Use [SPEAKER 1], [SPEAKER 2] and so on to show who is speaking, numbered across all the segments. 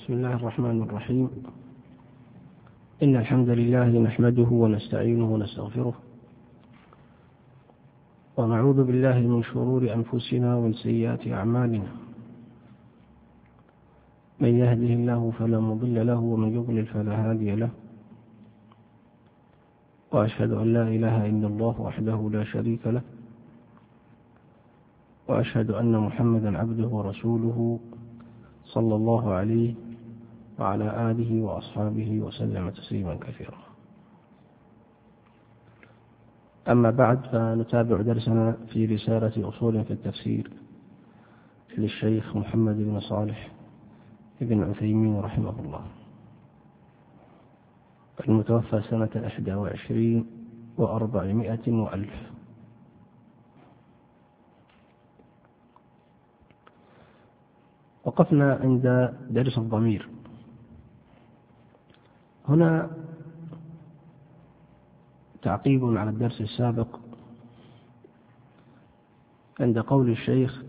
[SPEAKER 1] بسم الله الرحمن الرحيم. إن الحمد لله نحمده ونستعينه ونستغفره ونعوذ بالله من شرور أنفسنا ومن سيئات أعمالنا. من يهده الله فلا مضل له ومن يضلل فلا هادي له، وأشهد أن لا إله إلا الله وحده لا شريك له، وأشهد أن محمدا عبده ورسوله صلى الله عليه وعلى آله وأصحابه وسلم تسليما كثيرا. أما بعد، فنتابع درسنا في رسالة أصول في التفسير للشيخ محمد بن صالح بن عثيمين رحمه الله، المتوفى سنة 21 و400 وألف. وقفنا عند درس الضمير. هنا تعقيب على الدرس السابق عند قول الشيخ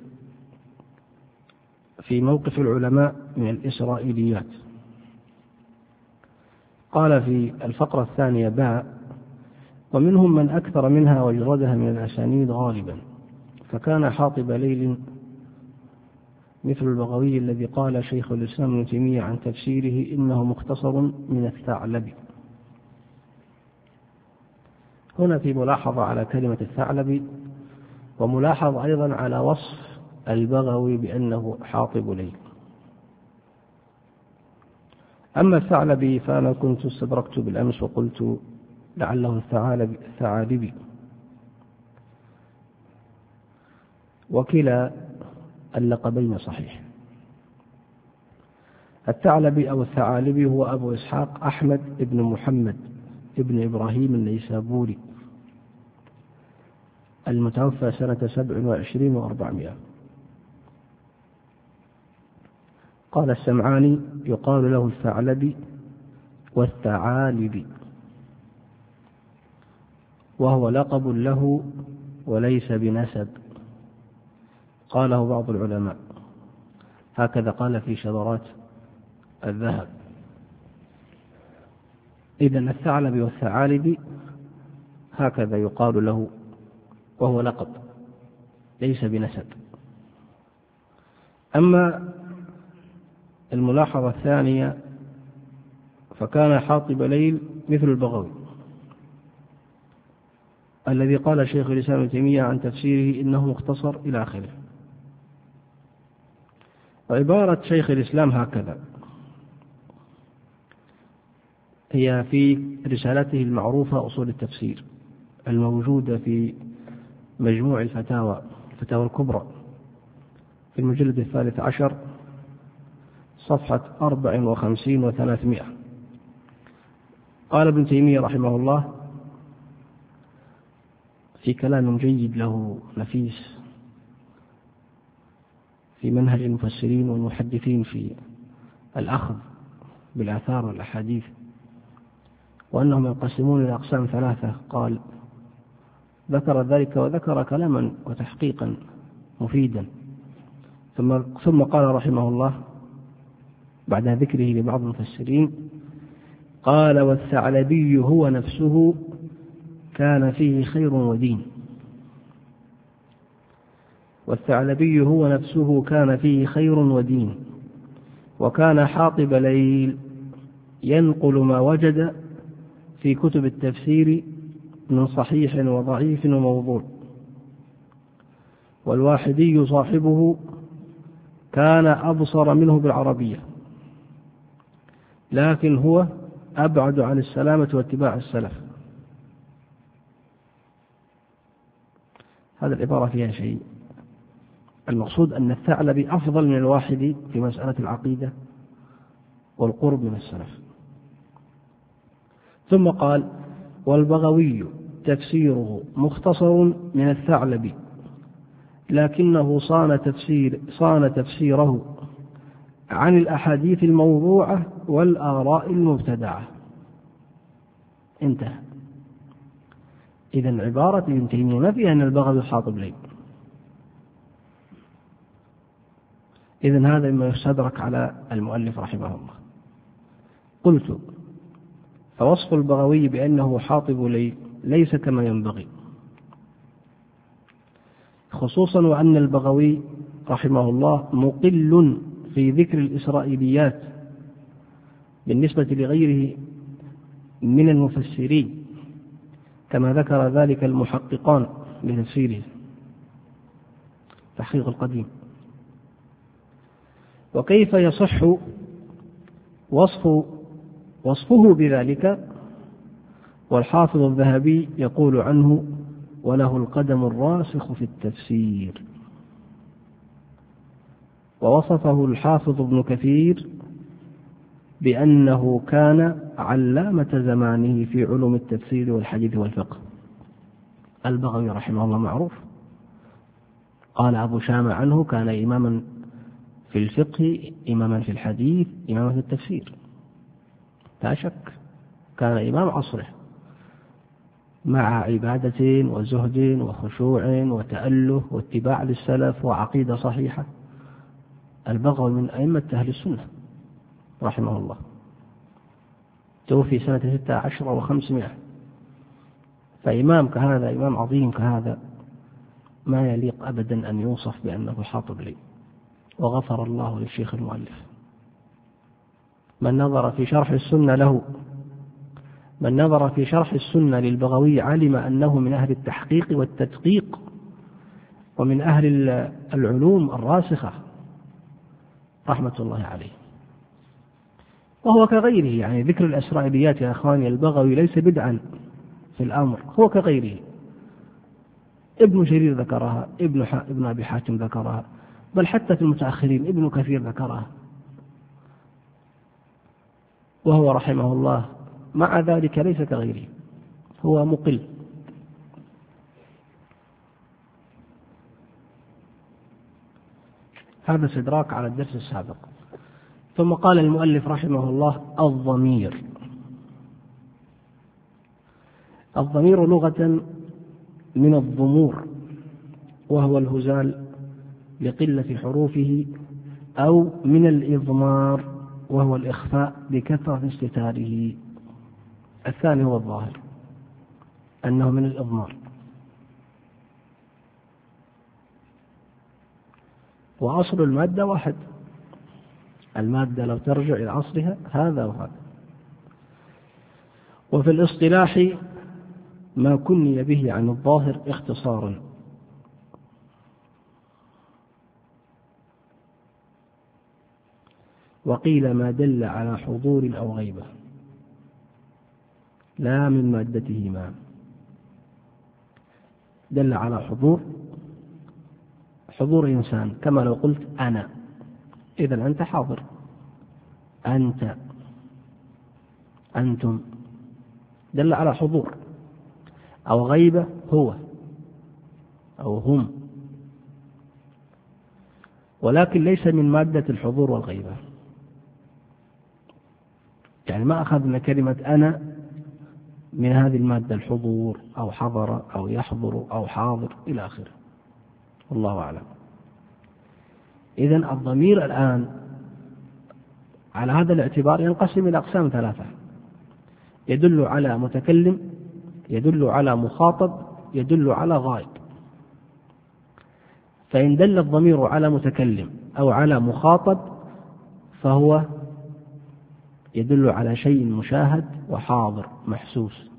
[SPEAKER 1] في موقف العلماء من الإسرائيليات. قال في الفقرة الثانية باء: ومنهم من أكثر منها وجردها من الأسانيد غالبا، فكان حاطب ليل مثل البغوي الذي قال شيخ الإسلام ابن تيمية عن تفسيره إنه مختصر من الثعلب. هنا في ملاحظة على كلمة الثعلب، وملاحظ أيضا على وصف البغوي بأنه حاطب ليل. أما الثعلبي فأنا كنت استدركت بالأمس وقلت لعله الثعالبي، وكلا اللقبين صحيح. الثعلبي أو الثعالبي هو أبو إسحاق أحمد بن محمد بن إبراهيم النيسابوري، المتوفى سنة 27 و400. قال السمعاني: يقال له الثعلبي والثعالبي، وهو لقب له وليس بنسب، قاله بعض العلماء، هكذا قال في شذرات الذهب. إذن الثعلبي والثعالبي هكذا يقال له، وهو لقب ليس بنسب. أما الملاحظة الثانية فكان حاطب ليل مثل البغوي الذي قال شيخ الإسلام ابن تيمية عن تفسيره إنه مختصر إلى آخره. وعبارة شيخ الإسلام هكذا هي في رسالته المعروفة أصول التفسير الموجودة في مجموع الفتاوى الكبرى في المجلد 13 صفحة 54 و300. قال ابن تيمية رحمه الله في كلام جيد له نفيس في منهج المفسرين والمحدثين في الأخذ بالآثار والأحاديث، وأنهم ينقسمون إلى أقسام ثلاثة. قال ذكر ذلك وذكر كلاما وتحقيقا مفيدا، ثم قال رحمه الله بعد ذكره لبعض المفسرين: قال والثعلبي هو نفسه كان فيه خير ودين. والثعلبي هو نفسه كان فيه خير ودين، وكان حاطب ليل ينقل ما وجد في كتب التفسير من صحيح وضعيف وموضوع. والواحدي صاحبه كان أبصر منه بالعربية، لكن هو أبعد عن السلامة واتباع السلف. هذا العبارة فيها شيء. المقصود أن الثعلبي أفضل من الواحدي في مسألة العقيدة والقرب من السلف. ثم قال: والبغوي تفسيره مختصر من الثعلبي، لكنه صان تفسيره عن الأحاديث الموضوعة والآراء المبتدعة. انتهى. إذن عبارة ابن تيمية ما فيها أن البغوي حاطب ليل، إذن هذا مما يستدرك على المؤلف رحمه الله. قلت: فوصف البغوي بأنه حاطب ليل ليس كما ينبغي، خصوصا وأن البغوي رحمه الله مقل في ذكر الإسرائيليات بالنسبة لغيره من المفسرين، كما ذكر ذلك المحققان لتفسيره تحقيق القديم. وكيف يصح وصفه بذلك والحافظ الذهبي يقول عنه: وله القدم الراسخ في التفسير. ووصفه الحافظ ابن كثير بأنه كان علامة زمانه في علوم التفسير والحديث والفقه. البغوي رحمه الله معروف، قال أبو شامة عنه: كان إماما في الفقه، إماما في الحديث، إماما في التفسير، لا شك كان إمام عصره، مع عبادة وزهد وخشوع وتأله واتباع للسلف وعقيدة صحيحة. البغوي من أئمة أهل السنة رحمه الله، توفي سنة 16 و500، فإمام كهذا، إمام عظيم كهذا، ما يليق أبدا أن يوصف بأنه حاطب لي. وغفر الله للشيخ المؤلف. من نظر في شرح السنة له، من نظر في شرح السنة للبغوي علم أنه من أهل التحقيق والتدقيق ومن أهل العلوم الراسخة رحمة الله عليه. وهو كغيره، يعني ذكر الإسرائيليات يا أخواني، البغوي ليس بدعا في الأمر، هو كغيره. ابن جرير ذكرها، ابن أبي حاتم ذكرها، بل حتى في المتأخرين ابن كثير ذكرها، وهو رحمه الله مع ذلك ليس كغيره، هو مقل. هذا استدراك على الدرس السابق. ثم قال المؤلف رحمه الله: الضمير. الضمير لغة من الضمور، وهو الهزال لقلة حروفه، أو من الإضمار وهو الإخفاء بكثرة استتاره. الثاني هو الظاهر أنه من الإضمار. وأصل المادة واحد، المادة لو ترجع إلى أصلها هذا وهذا. وفي الاصطلاح ما كني به عن الظاهر اختصارا. وقيل ما دل على حضور أو غيبة، لا من مادته ما دل على حضور إنسان، كما لو قلت أنا، إذن أنت حاضر، أنت، أنتم، دل على حضور. أو غيبة، هو أو هم، ولكن ليس من مادة الحضور والغيبة. يعني ما أخذنا كلمة أنا من هذه المادة، الحضور أو حضر أو يحضر أو حاضر إلى آخره، والله أعلم. إذن الضمير الآن على هذا الاعتبار ينقسم إلى أقسام ثلاثة: يدل على متكلم، يدل على مخاطب، يدل على غائب. فإن دل الضمير على متكلم أو على مخاطب فهو يدل على شيء مشاهد وحاضر محسوس.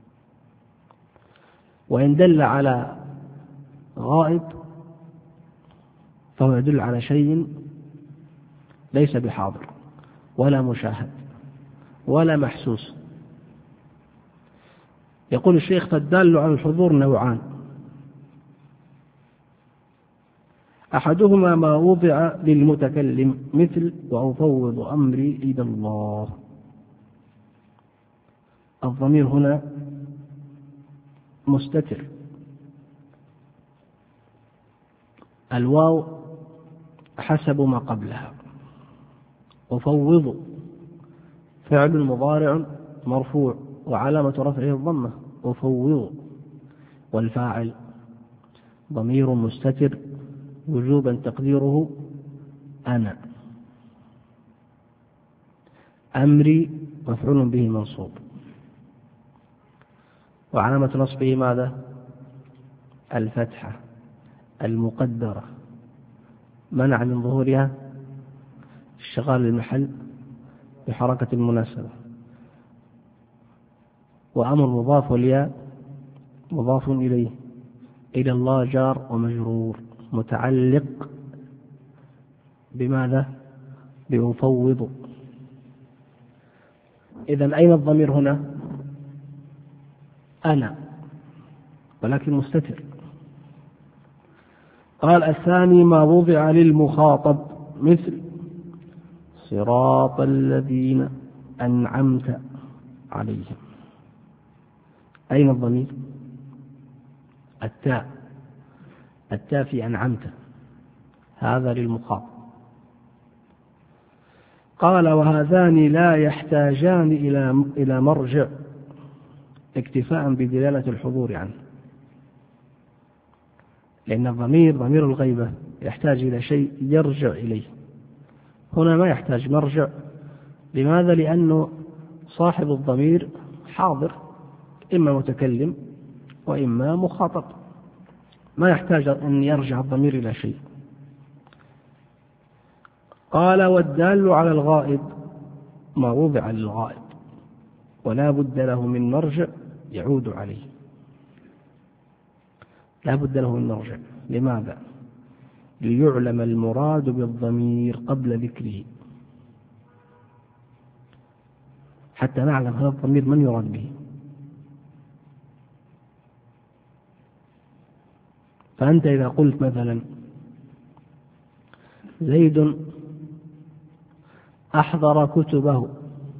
[SPEAKER 1] وإن دل على غائب فهو يدل على شيء ليس بحاضر ولا مشاهد ولا محسوس. يقول الشيخ: فالدال على الحضور نوعان: أحدهما ما وضع للمتكلم مثل وأفوض أمري إلى الله. الضمير هنا مستتر، الواو حسب ما قبلها. أفوض فعل مضارع مرفوع وعلامة رفعه الضمة، أفوض، والفاعل ضمير مستتر وجوبا تقديره أنا. أمري مفعول به منصوب، وعلامة نصبه ماذا؟ الفتحة المقدرة، منع من ظهورها اشتغال المحل بحركة المناسبة. وأمر مضاف والياء مضاف إليه، إلى الله جار ومجرور، متعلق بماذا؟ بمفوض. إذن أين الضمير هنا؟ أنا، ولكن مستتر. قال الثاني ما وضع للمخاطب، مثل صراط الذين أنعمت عليهم. أين الضمير؟ التاء في أنعمت، هذا للمخاطب. قال وهذان لا يحتاجان إلى مرجع اكتفاء بدلالة الحضور عنه، لأن الضمير ضمير الغيبة يحتاج إلى شيء يرجع إليه. هنا ما يحتاج مرجع. لماذا؟ لأنه صاحب الضمير حاضر، إما متكلم وإما مخاطب، ما يحتاج أن يرجع الضمير إلى شيء. قال والدال على الغائب ما وضع للغائب ولا بد له من مرجع يعود عليه. لا بد له من مرجع. لماذا؟ ليعلم المراد بالضمير قبل ذكره، حتى نعلم هذا الضمير من يراد به. فأنت إذا قلت مثلا زيد أحضر كتبه،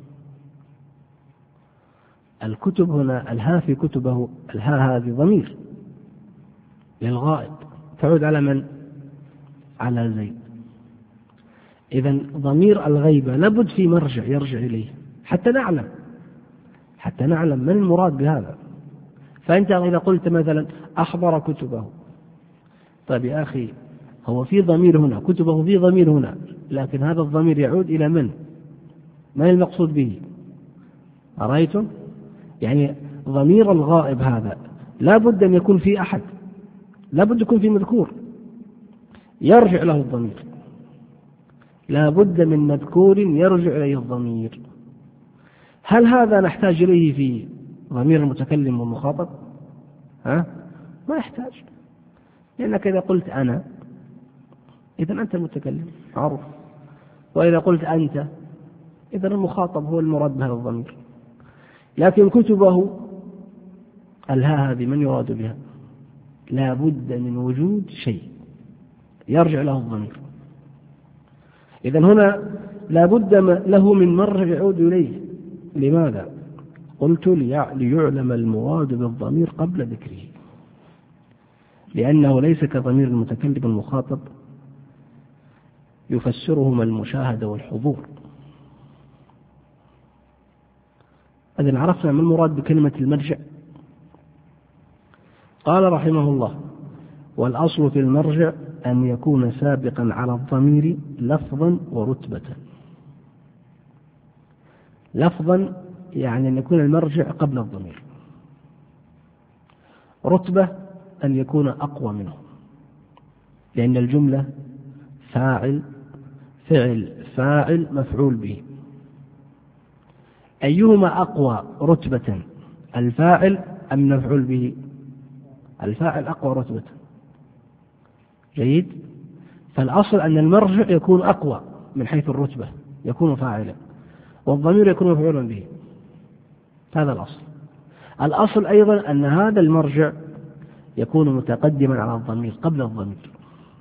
[SPEAKER 1] الكتب هنا الهاء في كتبه، الهاء هذه ضمير للغائب تعود على من؟ على زيد. إذن ضمير الغيبة لابد في مرجع يرجع إليه حتى نعلم من المراد بهذا. فأنت إذا قلت مثلا أحضر كتبه، طيب يا أخي هو في ضمير هنا، كتبه في ضمير هنا، لكن هذا الضمير يعود إلى من المقصود به؟ أرأيتم؟ يعني ضمير الغائب هذا لا بد أن يكون في أحد، لا بد يكون في مذكور يرجع له الضمير، لا بد من مذكور يرجع إليه الضمير. هل هذا نحتاج إليه في ضمير المتكلم والمخاطب؟ ما يحتاج، لأنك إذا قلت أنا إذن أنت المتكلم معروف، وإذا قلت أنت إذن المخاطب هو المراد بهذا الضمير. لكن كتبه الهاء هذه من يراد بها؟ لا بد من وجود شيء يرجع له الضمير. إذن هنا لا بد له من مرجع يعود إليه. لماذا؟ قلت ليعلم المراد بالضمير قبل ذكره، لأنه ليس كضمير المتكلم المخاطب يفسرهما المشاهدة والحضور. إذن عرفنا ما المراد بكلمة المرجع. قال رحمه الله والأصل في المرجع أن يكون سابقا على الضمير لفظا ورتبة. لفظا يعني أن يكون المرجع قبل الضمير، رتبة أن يكون أقوى منه، لأن الجملة فاعل فعل فاعل مفعول به، أيهما أقوى رتبة، الفاعل أم مفعول به؟ الفاعل أقوى رتبة. جيد. فالأصل أن المرجع يكون أقوى من حيث الرتبة، يكون فاعلا، والضمير يكون مفعولا به. هذا الأصل. الأصل أيضا أن هذا المرجع يكون متقدما على الضمير قبل الضمير،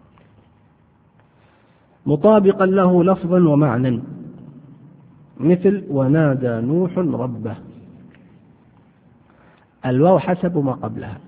[SPEAKER 1] مطابقا له لفظا ومعنى، مثل ونادى نوح ربه. الواو حسب ما قبلها.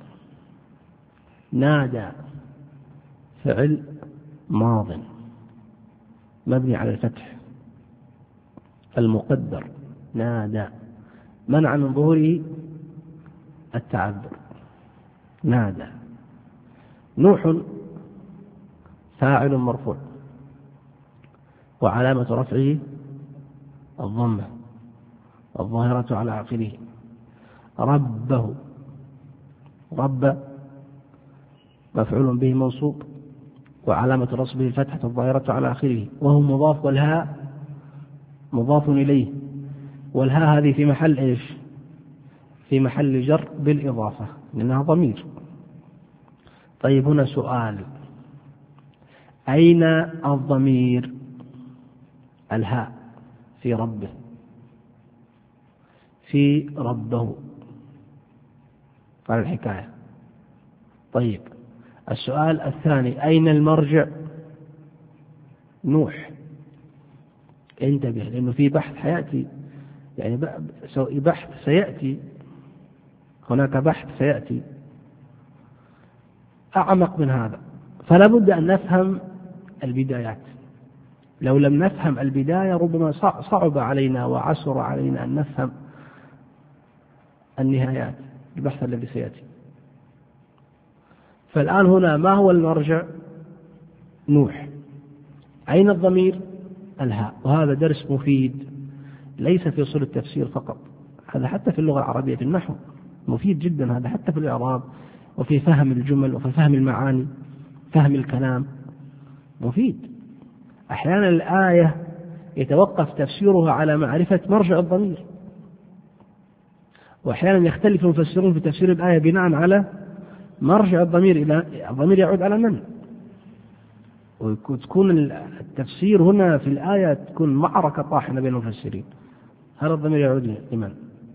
[SPEAKER 1] نادى فعل ماض مبني على الفتح المقدر، نادى منع من ظهوره التعذر، نادى. نوح فاعل مرفوع وعلامة رفعه الضمة الظاهرة على آخره. ربه، رب مفعول به منصوب وعلامة نصبه الفتحة الظاهرة على آخره، وهو مضاف، والهاء مضاف إليه، والهاء هذه في محل إيش؟ في محل جر بالإضافة لأنها ضمير. طيب هنا سؤال: أين الضمير؟ الهاء في ربه، في ربه قال الحكاية. طيب السؤال الثاني: أين المرجع؟ نوح. انتبه لأنه في بحث حياتي، يعني بحث سيأتي، هناك بحث سيأتي أعمق من هذا، فلا بد أن نفهم البدايات. لو لم نفهم البداية ربما صعب علينا وعسر علينا أن نفهم النهايات، البحث الذي سيأتي. فالآن هنا ما هو المرجع؟ نوح. أين الضمير؟ الهاء. وهذا درس مفيد ليس في أصول التفسير فقط، هذا حتى في اللغة العربية في النحو مفيد جدا، هذا حتى في الإعراب وفي فهم الجمل وفي فهم المعاني، فهم الكلام مفيد. أحيانا الآية يتوقف تفسيرها على معرفة مرجع الضمير، وأحيانا يختلف المفسرون في تفسير الآية بناء على مرجع الضمير، إلى الضمير يعود على من، وتكون التفسير هنا في الآية تكون معركة طاحنة بين المفسرين، هل الضمير يعود لمن؟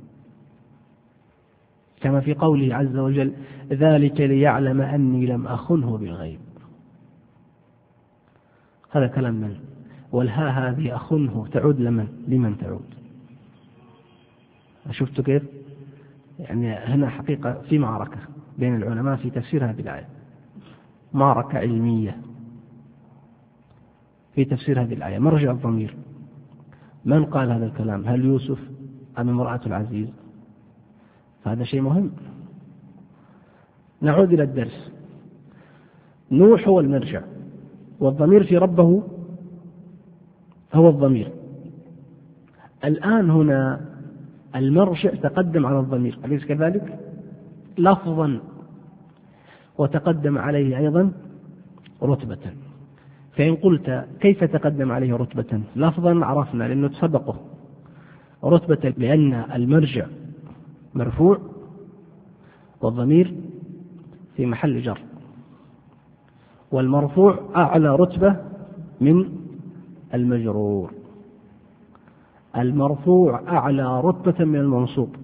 [SPEAKER 1] كما في قوله عز وجل: ذلك ليعلم أني لم أخنه بالغيب. هذا كلام من؟ والها هذه أخنه تعود لمن تعود؟ شفتوا كيف؟ يعني هنا حقيقة في معركة بين العلماء في تفسير هذه الآية، معركة علمية في تفسير هذه الآية. مرجع الضمير من قال هذا الكلام؟ هل يوسف أم امرأة العزيز؟ فهذا شيء مهم. نعود إلى الدرس. نوح هو المرجع، والضمير في ربه هو الضمير. الآن هنا المرجع تقدم على الضمير، أليس كذلك؟ لفظا، وتقدم عليه أيضا رتبة. فإن قلت كيف تقدم عليه رتبة؟ لفظا عرفنا لأنه تسبقه، رتبة لأن المرجع مرفوع والضمير في محل جر، والمرفوع أعلى رتبة من المجرور، المرفوع أعلى رتبة من المنصوب،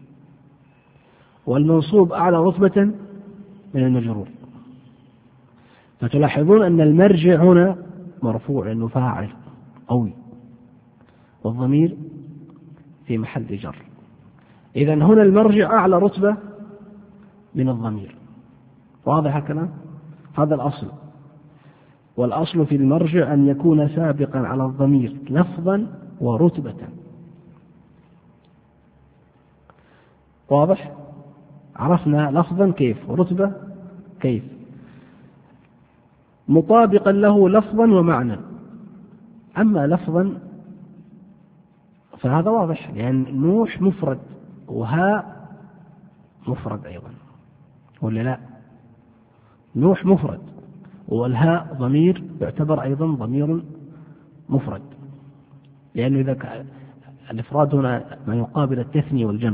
[SPEAKER 1] والمنصوب أعلى رتبة من المجرور. فتلاحظون أن المرجع هنا مرفوع لأنه فاعل قوي، والضمير في محل جر. إذن هنا المرجع أعلى رتبة من الضمير. واضح الكلام؟ هذا الأصل. والأصل في المرجع أن يكون سابقا على الضمير لفظا ورتبة. واضح؟ عرفنا لفظا كيف، ورتبة كيف، مطابقا له لفظا ومعنى. أما لفظا فهذا واضح، لأن نوح مفرد وهاء مفرد أيضا، ولا لا؟ نوح مفرد والهاء ضمير يعتبر أيضا ضمير مفرد، لأنه إذا كان الإفراد هنا ما يقابل التثنية والجمع.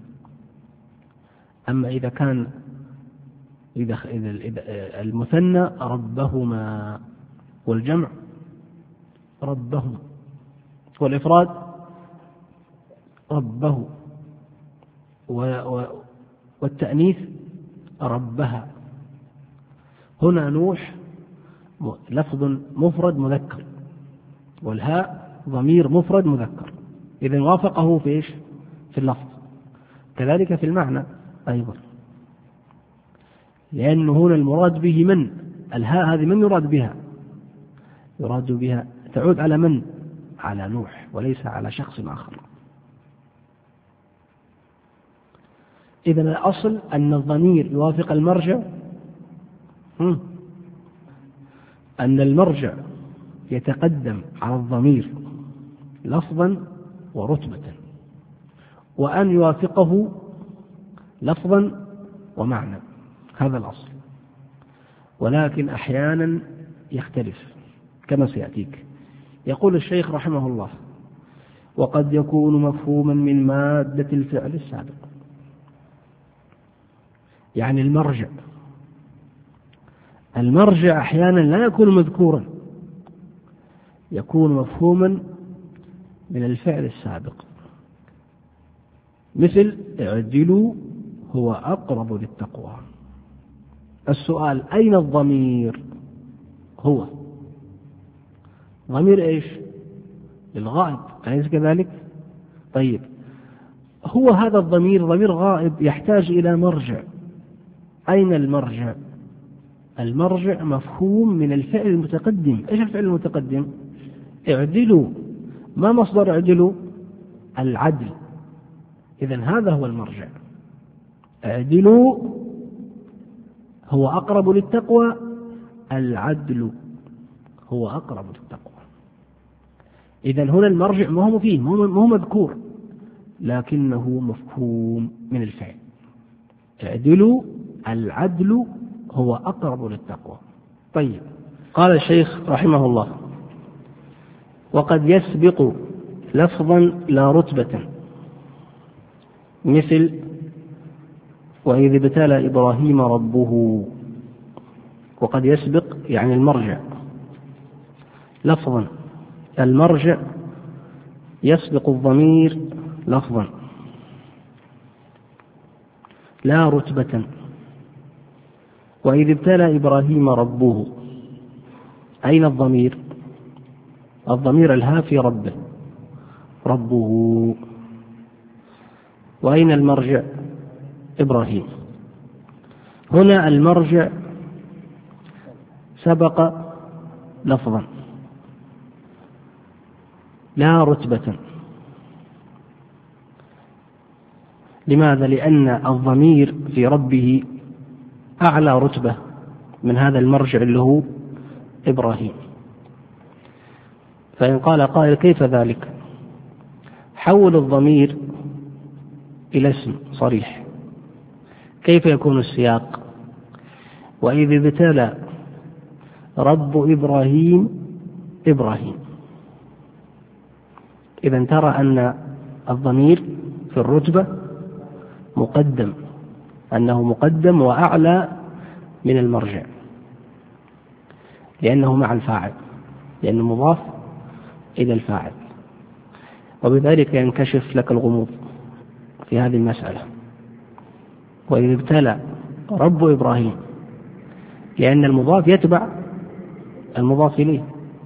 [SPEAKER 1] أما إذا كان إذا المثنى ربهما والجمع ربهم، والإفراد ربه، والتأنيث ربها. هنا نوح لفظ مفرد مذكر، والهاء ضمير مفرد مذكر، إذن وافقه في إيش؟ في اللفظ، كذلك في المعنى أيضا، لأنه هنا المراد به من؟ الهاء هذه من يراد بها؟ يراد بها تعود على من؟ على نوح، وليس على شخص آخر. إذن الأصل أن الضمير يوافق المرجع، أن المرجع يتقدم على الضمير لفظا ورتبة، وأن يوافقه لفظا ومعنى، هذا الأصل. ولكن أحيانا يختلف كما سيأتيك. يقول الشيخ رحمه الله: وقد يكون مفهوما من مادة الفعل السابق، يعني المرجع أحيانا لا يكون مذكورا، يكون مفهوما من الفعل السابق، مثل اعدلوا هو أقرب للتقوى. السؤال: أين الضمير؟ هو ضمير إيش؟ للغائب، أليس كذلك؟ طيب، هو هذا الضمير ضمير غائب يحتاج إلى مرجع. أين المرجع؟ المرجع مفهوم من الفعل المتقدم. إيش الفعل المتقدم؟ اعدلوا. ما مصدر اعدلوا؟ العدل. إذن هذا هو المرجع. اعدلوا هو أقرب للتقوى، العدل هو أقرب للتقوى. إذن هنا المرجع ما هو فيه، ما هو مذكور، لكنه مفهوم من الفعل. اعدلوا، العدل هو أقرب للتقوى. طيب، قال الشيخ رحمه الله: وقد يسبق لفظا لا رتبة، مثل وإذ ابتلى إبراهيم ربه. وقد يسبق يعني المرجع لفظا، المرجع يسبق الضمير لفظا لا رتبة. وإذ ابتلى إبراهيم ربه، أين الضمير؟ الضمير الهافي ربه. وأين المرجع؟ إبراهيم. هنا المرجع سبق لفظا لا رتبة. لماذا؟ لأن الضمير في ربه أعلى رتبة من هذا المرجع اللي هو إبراهيم. فإن قال قائل: كيف ذلك؟ حول الضمير إلى اسم صريح. كيف يكون السياق؟ وإذ ابتلى رب إبراهيم إبراهيم. إذن ترى أن الضمير في الرتبة مقدم، أنه مقدم وأعلى من المرجع، لأنه مع الفاعل، لأنه مضاف إلى الفاعل. وبذلك ينكشف لك الغموض في هذه المسألة. وإذ ابتلى رب إبراهيم، لأن المضاف يتبع المضاف إليه،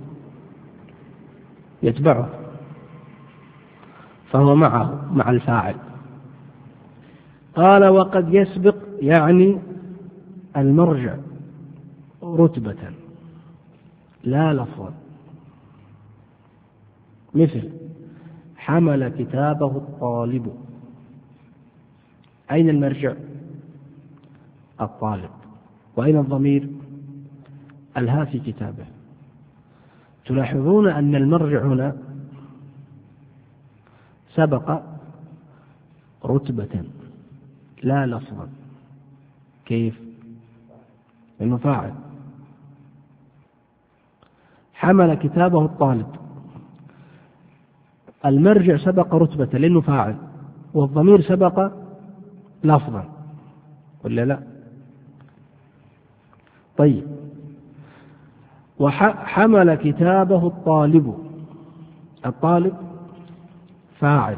[SPEAKER 1] يتبعه، فهو معه مع الفاعل. قال: وقد يسبق يعني المرجع رتبة لا لفظا، مثل حمل كتابه الطالب. أين المرجع؟ الطالب. وأين الضمير؟ الهافي كتابه. تلاحظون أن المرجع هنا سبق رتبة لا لفظا. كيف؟ لأنه فاعل. حمل كتابه الطالب، المرجع سبق رتبة لأنه فاعل، والضمير سبق لفظا، ولا لا؟ طيب، وحمل كتابه الطالب، الطالب فاعل،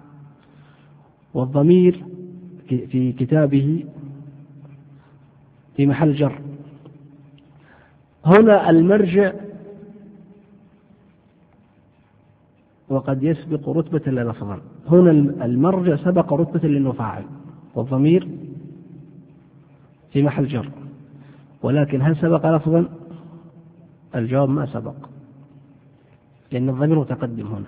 [SPEAKER 1] والضمير في كتابه في محل جر. هنا المرجع وقد يسبق رتبة لا لفظا. هنا المرجع سبق رتبة لأنه فاعل، والضمير في محل جر. ولكن هل سبق لفظا؟ الجواب: ما سبق، لأن الضمير متقدم هنا.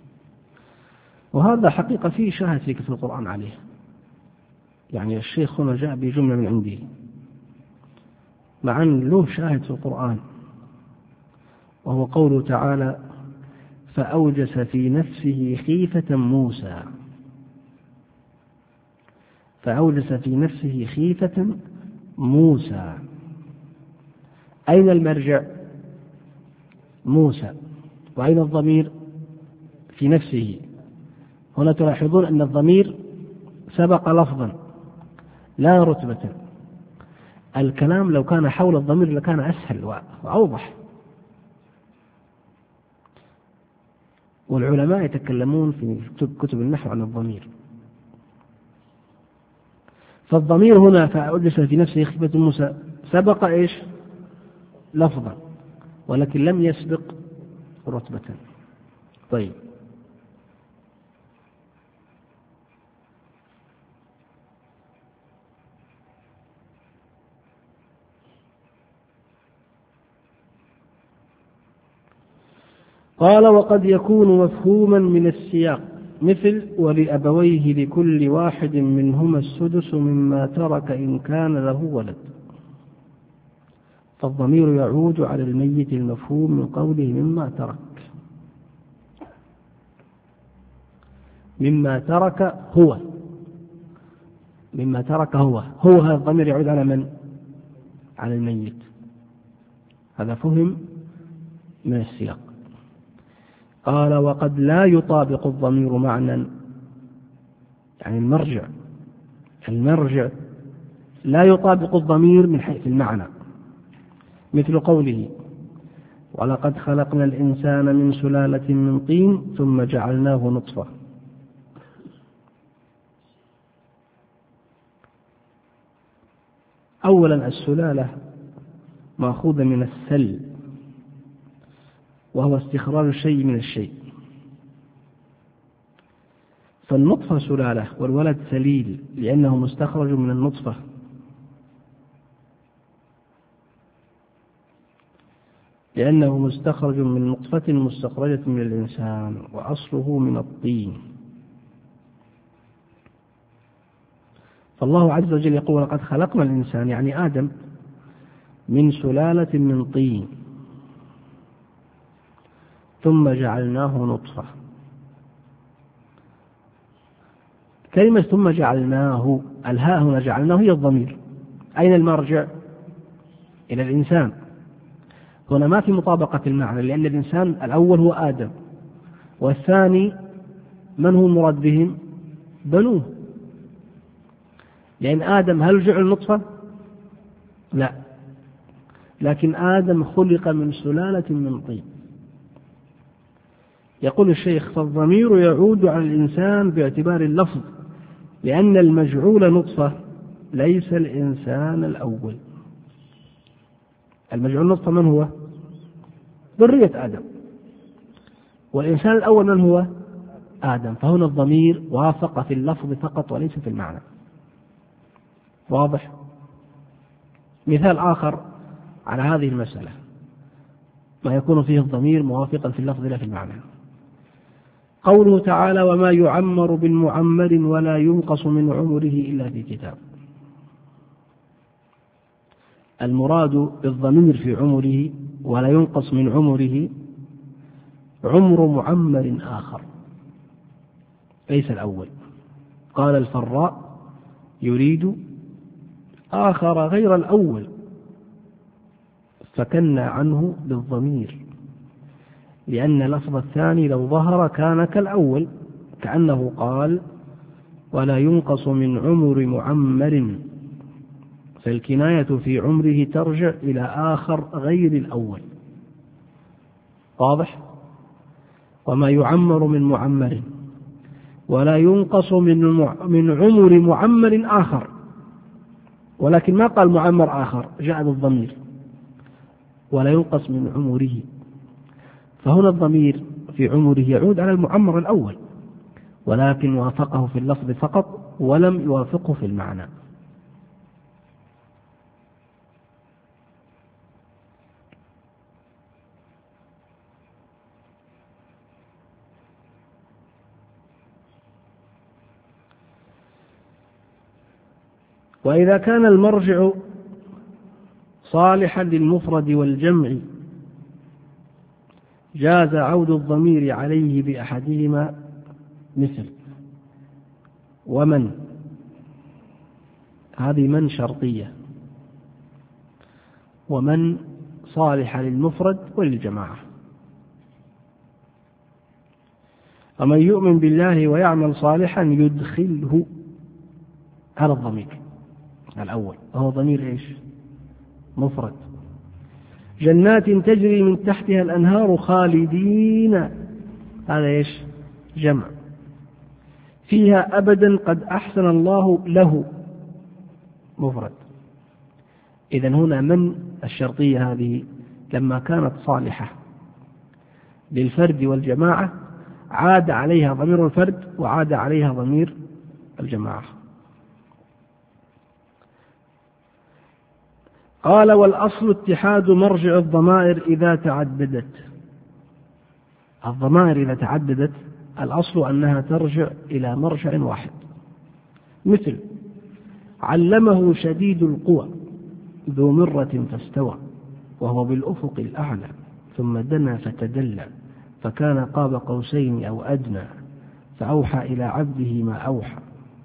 [SPEAKER 1] وهذا حقيقة فيه شاهد في القرآن عليه. يعني الشيخ هنا جاء بجملة من عنده، مع أن له شاهد في القرآن، وهو قوله تعالى: فأوجس في نفسه خيفة موسى. فأوجس في نفسه خيفة موسى. أين المرجع؟ موسى. وأين الضمير؟ في نفسه. هنا تلاحظون أن الضمير سبق لفظا لا رتبة. الكلام لو كان حول الضمير لكان أسهل وأوضح. والعلماء يتكلمون في كتب النحو عن الضمير. فالضمير هنا فأوجس في نفسه خيفة موسى سبق إيش؟ لفظا، ولكن لم يسبق رتبة. طيب، قال: وقد يكون مفهوما من السياق، مثل: ولأبويه لكل واحد منهما السدس مما ترك إن كان له ولد. فالضمير يعود على الميت المفهوم من قوله مما ترك. مما ترك هو. مما ترك هو هذا الضمير يعود على من؟ على الميت. هذا فهم من السياق. قال: وقد لا يطابق الضمير معنى، يعني المرجع لا يطابق الضمير من حيث المعنى، مثل قوله: ولقد خلقنا الإنسان من سلالة من طين ثم جعلناه نطفة. أولا، السلالة مأخوذة من السل، وهو استخراج الشيء من الشيء، فالنطفة سلالة والولد سليل لأنه مستخرج من النطفة. لأنه مستخرج من نطفة مستخرجة من الإنسان، وأصله من الطين. فالله عز وجل يقول: لقد خلقنا الإنسان، يعني آدم، من سلالة من طين ثم جعلناه نطفة. كلمة ثم جعلناه، الهاء هنا جعلناه هي الضمير. أين المرجع؟ إلى الإنسان. هنا ما في مطابقة المعنى، لأن الإنسان الأول هو آدم، والثاني من هو المراد بهم؟ بنوه. لأن آدم هل جعل نطفة؟ لا، لكن آدم خلق من سلالة من طين. يقول الشيخ: فالضمير يعود على الإنسان باعتبار اللفظ، لأن المجعول نطفة ليس الإنسان الأول. المجعول نطفة من هو؟ ذرية آدم. والإنسان الأول من هو؟ آدم. فهنا الضمير وافق في اللفظ فقط وليس في المعنى. واضح؟ مثال آخر على هذه المسألة ما يكون فيه الضمير موافقا في اللفظ لا في المعنى: قوله تعالى: وما يعمر بالمعمر ولا ينقص من عمره إلا في كتاب. المراد بالضمير في عمره ولا ينقص من عمره عمر معمر آخر ليس الأول. قال الفراء: يريد آخر غير الأول، فكنى عنه بالضمير، لأن لفظ الثاني لو ظهر كان كالأول، كأنه قال: ولا ينقص من عمر معمر، فالكناية في عمره ترجع إلى آخر غير الأول. واضح؟ وما يعمر من معمر ولا ينقص من عمر معمر آخر، ولكن ما قال معمر آخر، جاء بالضمير ولا ينقص من عمره. فهنا الضمير في عمره يعود على المعمر الأول، ولكن وافقه في اللفظ فقط ولم يوافقه في المعنى. وإذا كان المرجع صالحا للمفرد والجمع جاز عود الضمير عليه بأحدهما مثل ومن، هذه من شرطية، ومن صالحة للمفرد وللجماعة. ومن يؤمن بالله ويعمل صالحا يدخله على الضمير الأول، وهو ضمير إيش؟ مفرد. جنات تجري من تحتها الأنهار خالدين، هذا إيش؟ جمع. فيها أبدا قد أحسن الله له، مفرد. إذن هنا من الشرطية هذه لما كانت صالحة للفرد والجماعة عاد عليها ضمير الفرد وعاد عليها ضمير الجماعة. قال والأصل اتحاد مرجع الضمائر إذا تعددت. الضمائر إذا تعددت الأصل أنها ترجع إلى مرجع واحد. مثل علمه شديد القوى ذو مرة فاستوى وهو بالأفق الأعلى ثم دنا فتدلى فكان قاب قوسين أو أدنى فأوحى إلى عبده ما أوحى.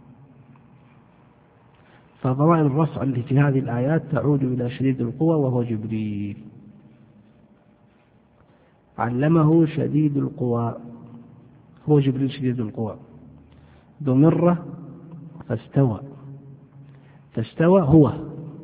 [SPEAKER 1] فضمائر الرفع التي في هذه الآيات تعود إلى شديد القوى وهو جبريل. علمه شديد القوى هو جبريل شديد القوى. ذو مرة فاستوى هو،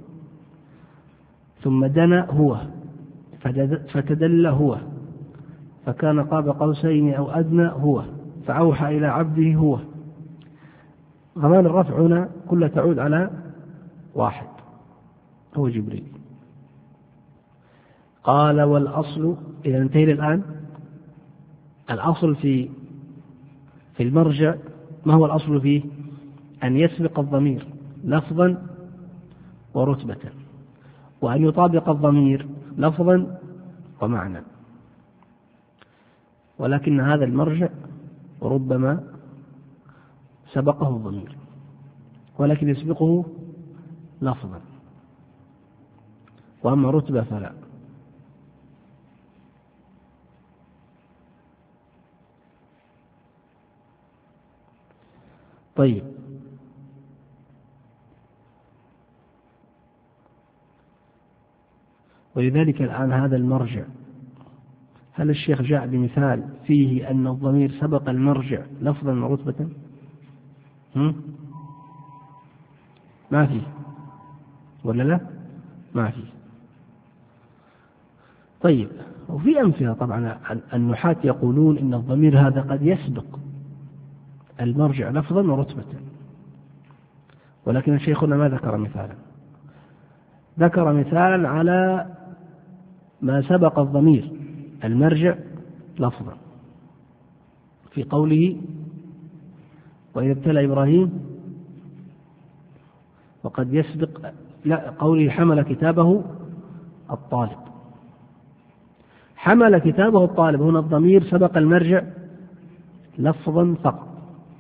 [SPEAKER 1] ثم دنا هو، فتدلى هو، فكان قاب قوسين أو أدنى هو، فأوحى إلى عبده هو. ضمان الرفع هنا كلها تعود على واحد هو جبريل. قال والأصل، إذا انتهينا الآن، الأصل في المرجع ما هو الأصل فيه؟ أن يسبق الضمير لفظا ورتبة، وأن يطابق الضمير لفظا ومعنى. ولكن هذا المرجع ربما سبقه الضمير ولكن يسبقه لفظا، وأما رتبة فلا. طيب، ولذلك الآن هذا المرجع، هل الشيخ جاء بمثال فيه أن الضمير سبق المرجع لفظا ورتبة؟ ما فيه ولا لا؟ ما فيه. طيب، وفي أمثلة طبعا النحاة يقولون إن الضمير هذا قد يسبق المرجع لفظا ورتبة، ولكن شيخنا ما ذكر مثالا. ذكر مثالا على ما سبق الضمير المرجع لفظا في قوله وإذا ابتلى إبراهيم، وقد يسبق قوله حمل كتابه الطالب. حمل كتابه الطالب، هنا الضمير سبق المرجع لفظا فقط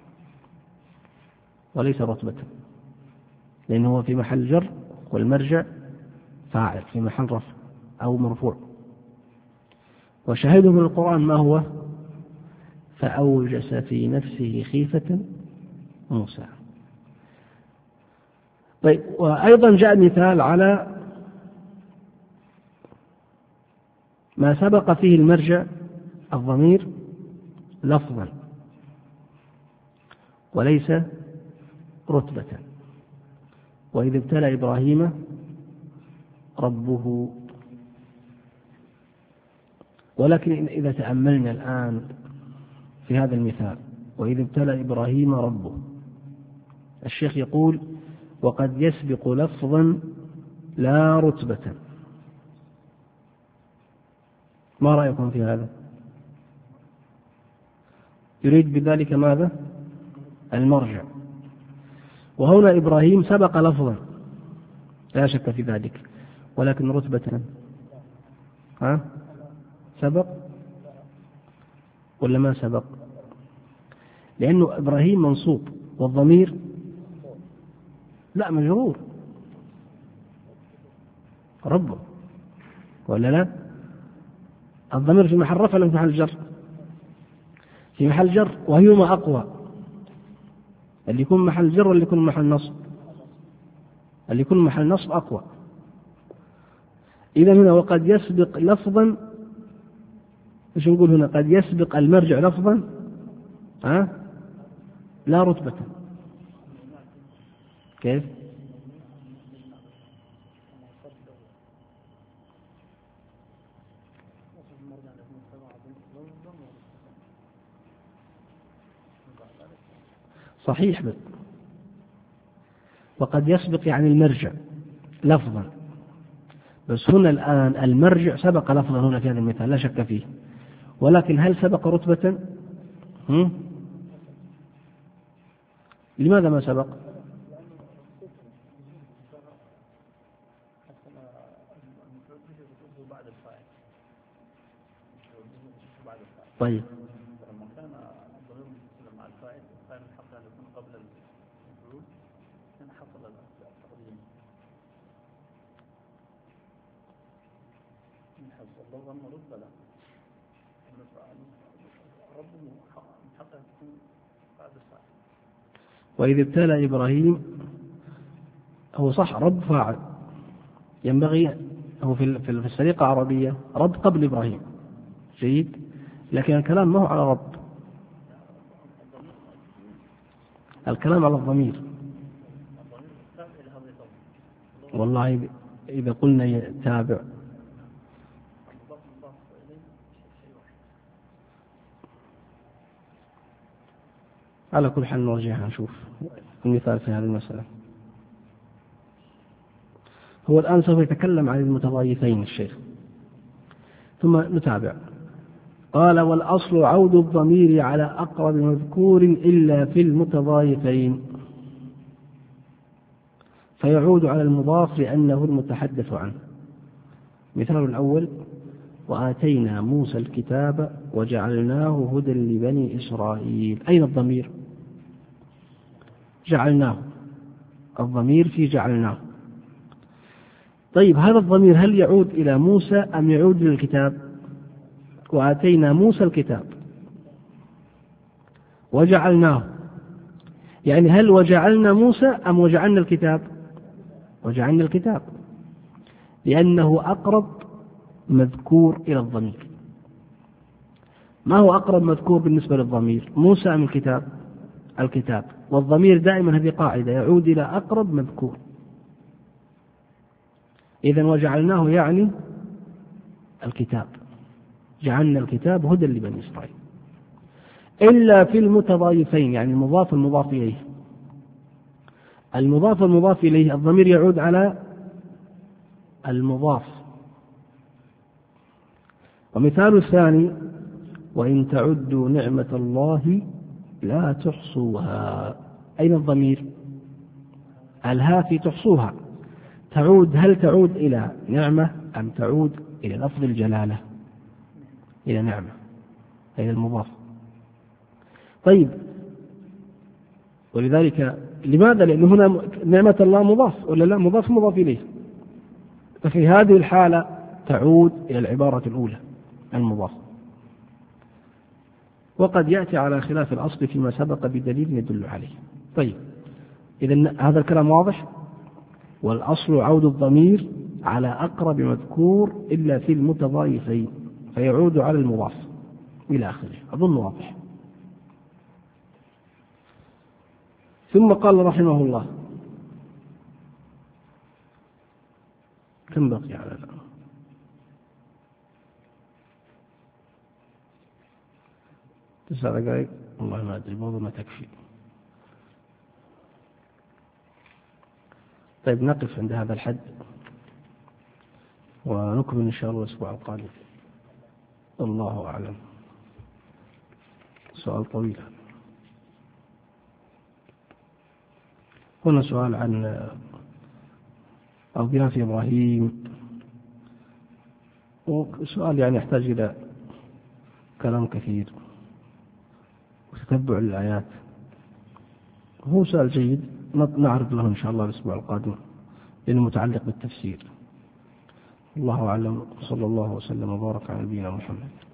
[SPEAKER 1] وليس رتبة، لأنه هو في محل جر والمرجع فاعل في محل رفع أو مرفوع. وشاهده من القرآن ما هو؟ فأوجس في نفسه خيفة موسى. طيب، وأيضا جاء مثال على ما سبق فيه المرجع الضمير لفظا وليس رتبة، وإذ ابتلى إبراهيم ربه. ولكن إذا تأملنا الآن في هذا المثال وإذ ابتلى إبراهيم ربه، الشيخ يقول وقد يسبق لفظا لا رتبة. ما رأيكم في هذا؟ يريد بذلك ماذا؟ المرجع. وهنا إبراهيم سبق لفظا لا شك في ذلك، ولكن رتبة سبق ولا ما سبق؟ لأنه إبراهيم منصوب والضمير لا مجرور ربه، ولا لا؟ الضمير في محل رفع ولا في محل جر؟ في محل جر، وأيهما أقوى؟ اللي يكون محل جر واللي يكون محل نصب؟ اللي يكون محل نصب أقوى. إذا هنا وقد يسبق لفظا، إيش نقول هنا؟ قد يسبق المرجع لفظا لا رتبة. كيف؟ صحيح، وقد يسبق يعني المرجع لفظا، بس هنا الآن المرجع سبق لفظا هنا في هذا المثال لا شك فيه، ولكن هل سبق رتبة؟ لماذا ما سبق؟ طيب وإذ ابتلى إبراهيم، هو صح رب فاعل، ينبغي هو في السرقة العربية رب قبل إبراهيم، جيد، لكن الكلام ما هو على رب، الكلام على الضمير. والله إذا قلنا تابع على كل حال نرجع نشوف المثال في هذه المسألة. هو الآن سوف يتكلم عن المتضايفين الشيخ، ثم نتابع. قال: والأصل عود الضمير على أقرب مذكور إلا في المتضايفين، فيعود على المضاف لأنه المتحدث عنه. مثال الأول: وآتينا موسى الكتاب وجعلناه هدى لبني إسرائيل. أين الضمير؟ جعلناه، الضمير في جعلناه. طيب هذا الضمير هل يعود إلى موسى أم يعود إلى الكتاب؟ وآتينا موسى الكتاب وجعلناه، يعني هل وجعلنا موسى أم وجعلنا الكتاب؟ وجعلنا الكتاب، لأنه أقرب مذكور إلى الضمير. ما هو أقرب مذكور بالنسبة للضمير؟ موسى أم الكتاب؟ الكتاب، والضمير دائما هذه قاعدة يعود إلى أقرب مذكور. إذن وجعلناه يعني الكتاب، جعلنا الكتاب هدى لبني إسرائيل. إلا في المتضايفين، يعني المضاف المضاف إليه. المضاف المضاف إليه الضمير يعود على المضاف. ومثال الثاني: وإن تعدوا نعمة الله لا تحصوها. أين الضمير؟ الها في تحصوها، تعود، هل تعود إلى نعمة أم تعود إلى لفظ الجلالة؟ إلى نعمة، إلى المضاف. طيب، ولذلك لماذا؟ لأن هنا نعمة الله مضاف ولا لا؟ مضاف مضاف إليه، ففي هذه الحالة تعود إلى العبارة الأولى المضاف. وقد يأتي على خلاف الأصل فيما سبق بدليل يدل عليه. طيب، إذن هذا الكلام واضح. والأصل عود الضمير على أقرب مذكور إلا في المتضايفين، فيعود على المضاف إلى آخره. أظن واضح. ثم قال رحمه الله: كم بقي على الآن؟ 9 دقائق، والله ما أدري، موضوع ما تكفي. طيب نقف عند هذا الحد ونكمل إن شاء الله الأسبوع القادم. الله أعلم. سؤال طويل. هنا سؤال عن أوقاف إبراهيم، وسؤال يعني يحتاج إلى كلام كثير وتتبع الآيات. هو سؤال جيد، نعرض له إن شاء الله الأسبوع القادم لأنه متعلق بالتفسير. الله أعلم، صلى الله وسلم وبارك على نبينا محمد.